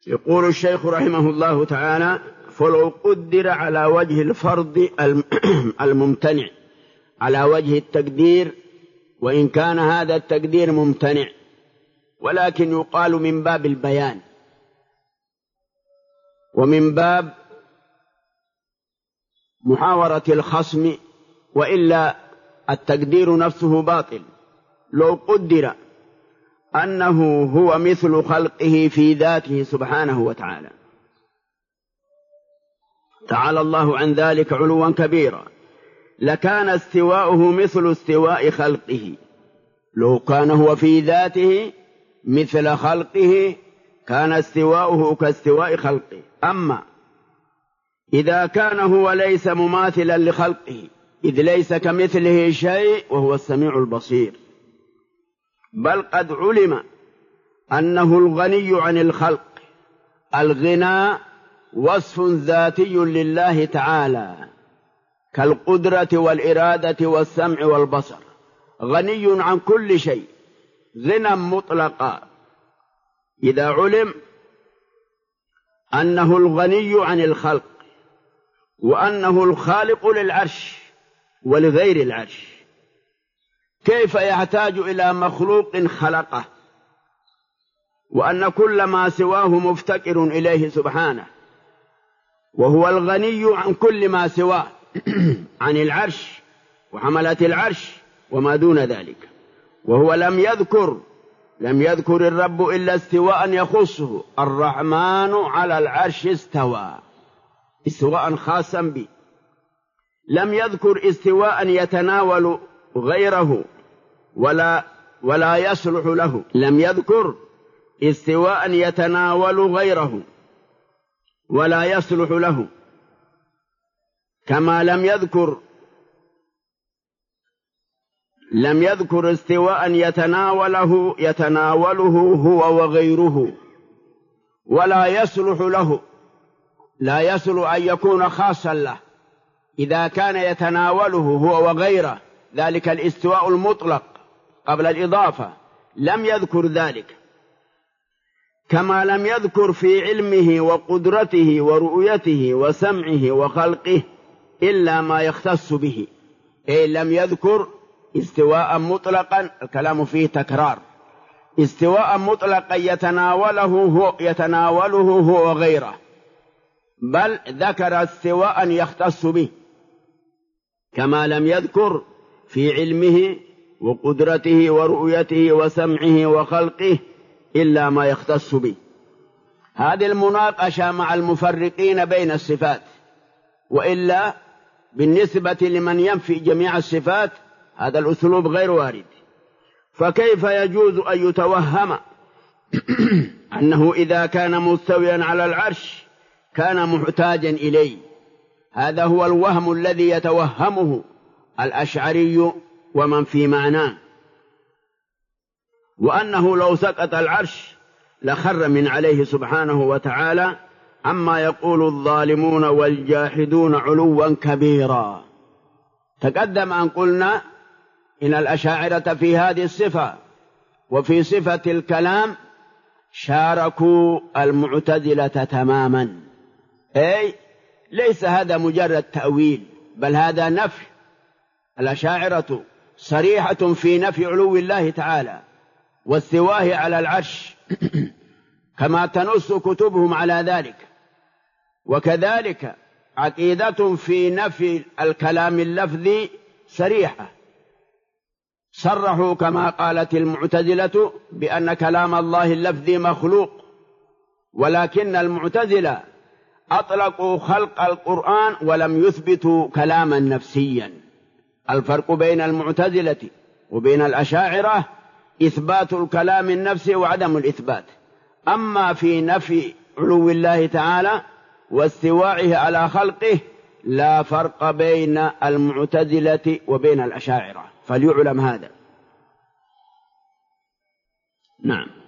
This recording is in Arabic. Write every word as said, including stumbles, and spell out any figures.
يقول الشيخ رحمه الله تعالى: فلو قدر على وجه الفرض الممتنع على وجه التقدير، وإن كان هذا التقدير ممتنع، ولكن يقال من باب البيان ومن باب محاورة الخصم، وإلا التقدير نفسه باطل. لو قدر أنه هو مثل خلقه في ذاته سبحانه وتعالى، تعالى الله عن ذلك علوا كبيرا، لكان استواؤه مثل استواء خلقه. لو كان هو في ذاته مثل خلقه كان استواؤه كاستواء خلقه. أما إذا كان هو ليس مماثلا لخلقه، إذ ليس كمثله شيء وهو السميع البصير، بل قد علم أنه الغني عن الخلق. الغنى وصف ذاتي لله تعالى كالقدرة والإرادة والسمع والبصر، غني عن كل شيء غنى مطلقا. إذا علم أنه الغني عن الخلق وأنه الخالق للعرش ولغير العرش، كيف يحتاج إلى مخلوق خلقه، وأن كل ما سواه مفتقر إليه سبحانه، وهو الغني عن كل ما سواه عن العرش وحملة العرش وما دون ذلك. وهو لم يذكر لم يذكر الرب إلا استواء يخصه: الرحمن على العرش استوى، استواء خاصا به. لم يذكر استواء يتناول غيره ولا ولا يصلح له. لم يذكر استواء يتناول غيره ولا يصلح له، كما لم يذكر لم يذكر استواء يتناوله يتناوله هو وغيره ولا يصلح له. لا يصلح أن يكون خاصا له إذا كان يتناوله هو وغيره، ذلك الاستواء المطلق قبل الإضافة لم يذكر ذلك. كما لم يذكر في علمه وقدرته ورؤيته وسمعه وخلقه إلا ما يختص به، أي لم يذكر استواء مطلقا، الكلام فيه تكرار، استواء مطلقا يتناوله هو يتناوله هو وغيره، بل ذكر استواء يختص به. كما لم يذكر في علمه وقدرته ورؤيته وسمعه وخلقه إلا ما يختص به. هذه المناقشة مع المفرقين بين الصفات، وإلا بالنسبة لمن ينفي جميع الصفات هذا الأسلوب غير وارد. فكيف يجوز أن يتوهم أنه إذا كان مستويا على العرش كان محتاجا إليه؟ هذا هو الوهم الذي يتوهمه الأشعري ومن في معناه، وأنه لو سقط العرش لخر من عليه سبحانه وتعالى، عما يقول الظالمون والجاحدون علوا كبيرا. تقدم أن قلنا إن الأشاعرة في هذه الصفة وفي صفة الكلام شاركوا المعتزلة تماما، أي ليس هذا مجرد تأويل، بل هذا نفي. الأشاعرة صريحة في نفي علو الله تعالى واستواه على العرش كما تنص كتبهم على ذلك، وكذلك عقيدة في نفي الكلام اللفظي صريحة، صرحوا كما قالت المعتزلة بأن كلام الله اللفظي مخلوق، ولكن المعتزلة أطلقوا خلق القرآن ولم يثبتوا كلاما نفسيا. الفرق بين المعتزلة وبين الأشاعرة إثبات الكلام النفسي وعدم الإثبات. أما في نفي علو الله تعالى واستواعه على خلقه لا فرق بين المعتزلة وبين الأشاعرة، فليعلم هذا. نعم.